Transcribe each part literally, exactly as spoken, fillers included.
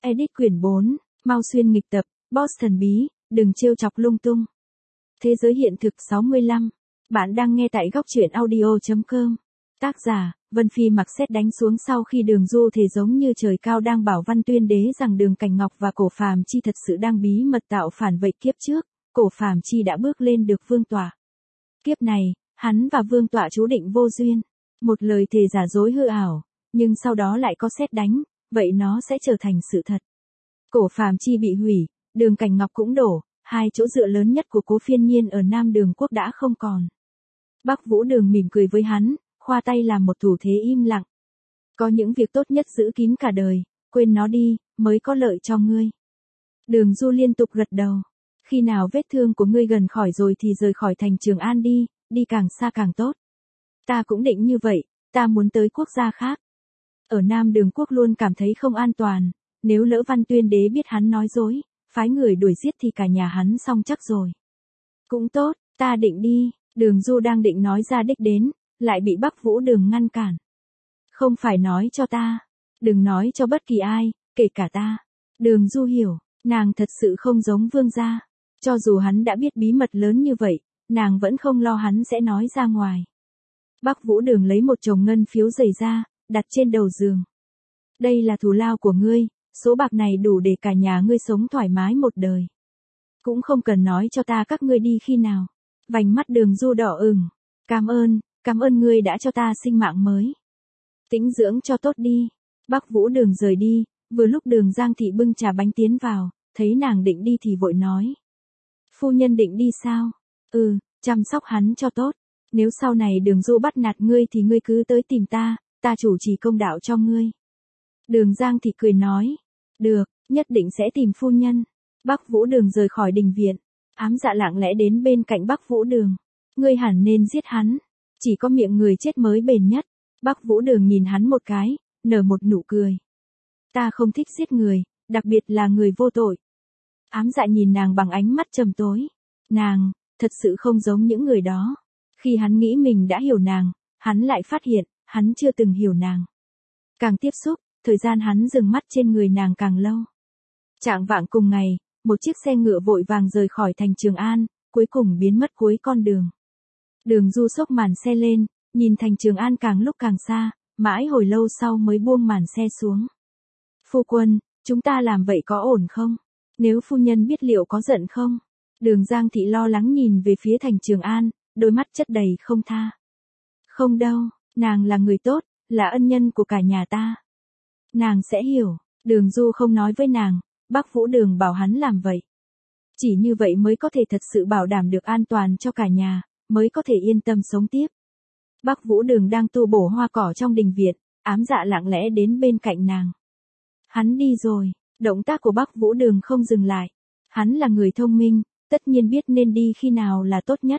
Edit quyển bốn, mau xuyên nghịch tập, boss thần bí, đừng trêu chọc lung tung. Thế giới hiện thực sáu mươi lăm. Bạn đang nghe tại góc truyện audio chấm com. Tác giả, Vân Phi mặc sét đánh xuống sau khi Đường Du thể giống như trời cao đang bảo Văn Tuyên Đế rằng Đường Cảnh Ngọc và Cổ Phàm Chi thật sự đang bí mật tạo phản vậy kiếp trước, Cổ Phàm Chi đã bước lên được vương tọa. Kiếp này, hắn và vương tọa chú định vô duyên. Một lời thề giả dối hư ảo, nhưng sau đó lại có sét đánh, vậy nó sẽ trở thành sự thật. Cổ Phàm Chi bị hủy, Đường Cảnh Ngọc cũng đổ, hai chỗ dựa lớn nhất của Cố Phiên Nhiên ở Nam Đường Quốc đã không còn. Bắc Vũ Đường mỉm cười với hắn, khoa tay làm một thủ thế im lặng. Có những việc tốt nhất giữ kín cả đời, quên nó đi, mới có lợi cho ngươi. Đường Du liên tục gật đầu. Khi nào vết thương của ngươi gần khỏi rồi thì rời khỏi thành Trường An đi, đi càng xa càng tốt. Ta cũng định như vậy, ta muốn tới quốc gia khác. Ở Nam Đường Quốc luôn cảm thấy không an toàn, nếu lỡ Văn Tuyên Đế biết hắn nói dối, phái người đuổi giết thì cả nhà hắn xong chắc rồi. Cũng tốt, ta định đi. Đường Du đang định nói ra đích đến, lại bị Bắc Vũ Đường ngăn cản. Không phải nói cho ta, đừng nói cho bất kỳ ai, kể cả ta. Đường Du hiểu, nàng thật sự không giống vương gia. Cho dù hắn đã biết bí mật lớn như vậy, nàng vẫn không lo hắn sẽ nói ra ngoài. Bắc Vũ Đường lấy một chồng ngân phiếu dày ra, đặt trên đầu giường. Đây là thù lao của ngươi, số bạc này đủ để cả nhà ngươi sống thoải mái một đời. Cũng không cần nói cho ta các ngươi đi khi nào. Vành mắt Đường Du đỏ ửng. Cảm ơn, cảm ơn ngươi đã cho ta sinh mạng mới. Tĩnh dưỡng cho tốt đi. Bắc Vũ Đường rời đi, vừa lúc Đường Giang Thị bưng trà bánh tiến vào, thấy nàng định đi thì vội nói. Phu nhân định đi sao? Ừ, chăm sóc hắn cho tốt. Nếu sau này Đường Du bắt nạt ngươi thì ngươi cứ tới tìm ta, ta chủ trì công đạo cho ngươi. Đường Giang Thị cười nói. Được, nhất định sẽ tìm phu nhân. Bắc Vũ Đường rời khỏi đình viện. Ám Dạ lặng lẽ đến bên cạnh Bắc Vũ Đường. Ngươi hẳn nên giết hắn. Chỉ có miệng người chết mới bền nhất. Bắc Vũ Đường nhìn hắn một cái, nở một nụ cười. Ta không thích giết người, đặc biệt là người vô tội. Ám Dạ nhìn nàng bằng ánh mắt trầm tối. Nàng, thật sự không giống những người đó. Khi hắn nghĩ mình đã hiểu nàng, hắn lại phát hiện, hắn chưa từng hiểu nàng. Càng tiếp xúc, thời gian hắn dừng mắt trên người nàng càng lâu. Chạng vạng cùng ngày, một chiếc xe ngựa vội vàng rời khỏi thành Trường An, cuối cùng biến mất cuối con đường. Đường Du xốc màn xe lên, nhìn thành Trường An càng lúc càng xa, mãi hồi lâu sau mới buông màn xe xuống. Phu quân, chúng ta làm vậy có ổn không? Nếu phu nhân biết liệu có giận không? Đường Giang Thị lo lắng nhìn về phía thành Trường An, đôi mắt chất đầy không tha. Không đâu, nàng là người tốt, là ân nhân của cả nhà ta. Nàng sẽ hiểu. Đường Du không nói với nàng, Bắc Vũ Đường bảo hắn làm vậy. Chỉ như vậy mới có thể thật sự bảo đảm được an toàn cho cả nhà, mới có thể yên tâm sống tiếp. Bắc Vũ Đường đang tu bổ hoa cỏ trong đình viện, Ám Dạ lặng lẽ đến bên cạnh nàng. Hắn đi rồi, động tác của Bắc Vũ Đường không dừng lại. Hắn là người thông minh, tất nhiên biết nên đi khi nào là tốt nhất.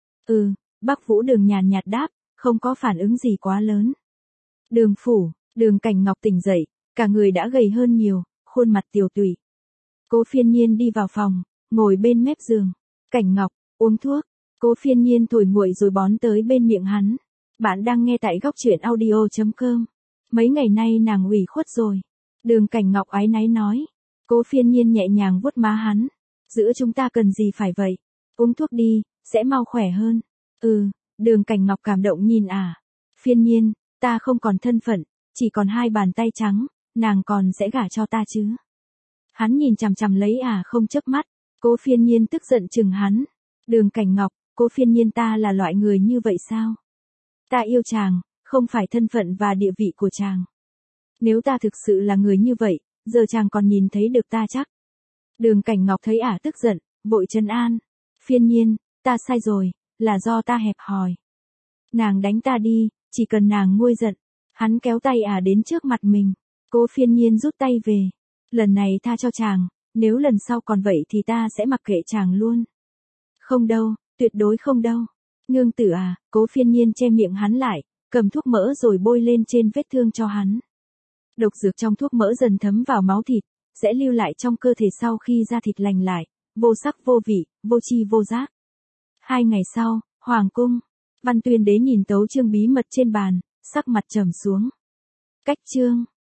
Ừ, Bắc Vũ Đường nhàn nhạt đáp, không có phản ứng gì quá lớn. Đường phủ, Đường Cảnh Ngọc tỉnh dậy, cả người đã gầy hơn nhiều, khuôn mặt tiều tụy. Cố Phiên Nhiên đi vào phòng, ngồi bên mép giường. Cảnh Ngọc, uống thuốc. Cố Phiên Nhiên thổi nguội rồi bón tới bên miệng hắn. Bạn đang nghe tại góc truyện audio chấm com. Mấy ngày nay nàng ủy khuất rồi. Đường Cảnh Ngọc áy náy nói. Cố Phiên Nhiên nhẹ nhàng vuốt má hắn. Giữa chúng ta cần gì phải vậy? Uống thuốc đi, sẽ mau khỏe hơn. Ừ, Đường Cảnh Ngọc cảm động nhìn ả. À. Phiên Nhiên, ta không còn thân phận, chỉ còn hai bàn tay trắng, nàng còn sẽ gả cho ta chứ? Hắn nhìn chằm chằm lấy ả à không chớp mắt. Cố Phiên Nhiên tức giận chừng hắn. Đường Cảnh Ngọc, Cố Phiên Nhiên ta là loại người như vậy sao? Ta yêu chàng, không phải thân phận và địa vị của chàng. Nếu ta thực sự là người như vậy, giờ chàng còn nhìn thấy được ta chắc. Đường Cảnh Ngọc thấy ả tức giận, vội trấn an. Phiên Nhiên, ta sai rồi, là do ta hẹp hòi. Nàng đánh ta đi, chỉ cần nàng nguôi giận. Hắn kéo tay ả đến trước mặt mình. Cố Phiên Nhiên rút tay về. Lần này tha cho chàng, nếu lần sau còn vậy thì ta sẽ mặc kệ chàng luôn. Không đâu, tuyệt đối không đâu. Nương tử à, Cố Phiên Nhiên che miệng hắn lại, cầm thuốc mỡ rồi bôi lên trên vết thương cho hắn. Độc dược trong thuốc mỡ dần thấm vào máu thịt, sẽ lưu lại trong cơ thể sau khi da thịt lành lại, vô sắc vô vị, vô tri vô giác. Hai ngày sau, Hoàng cung, Văn Tuyên Đế nhìn tấu chương bí mật trên bàn, sắc mặt trầm xuống. Cách chương.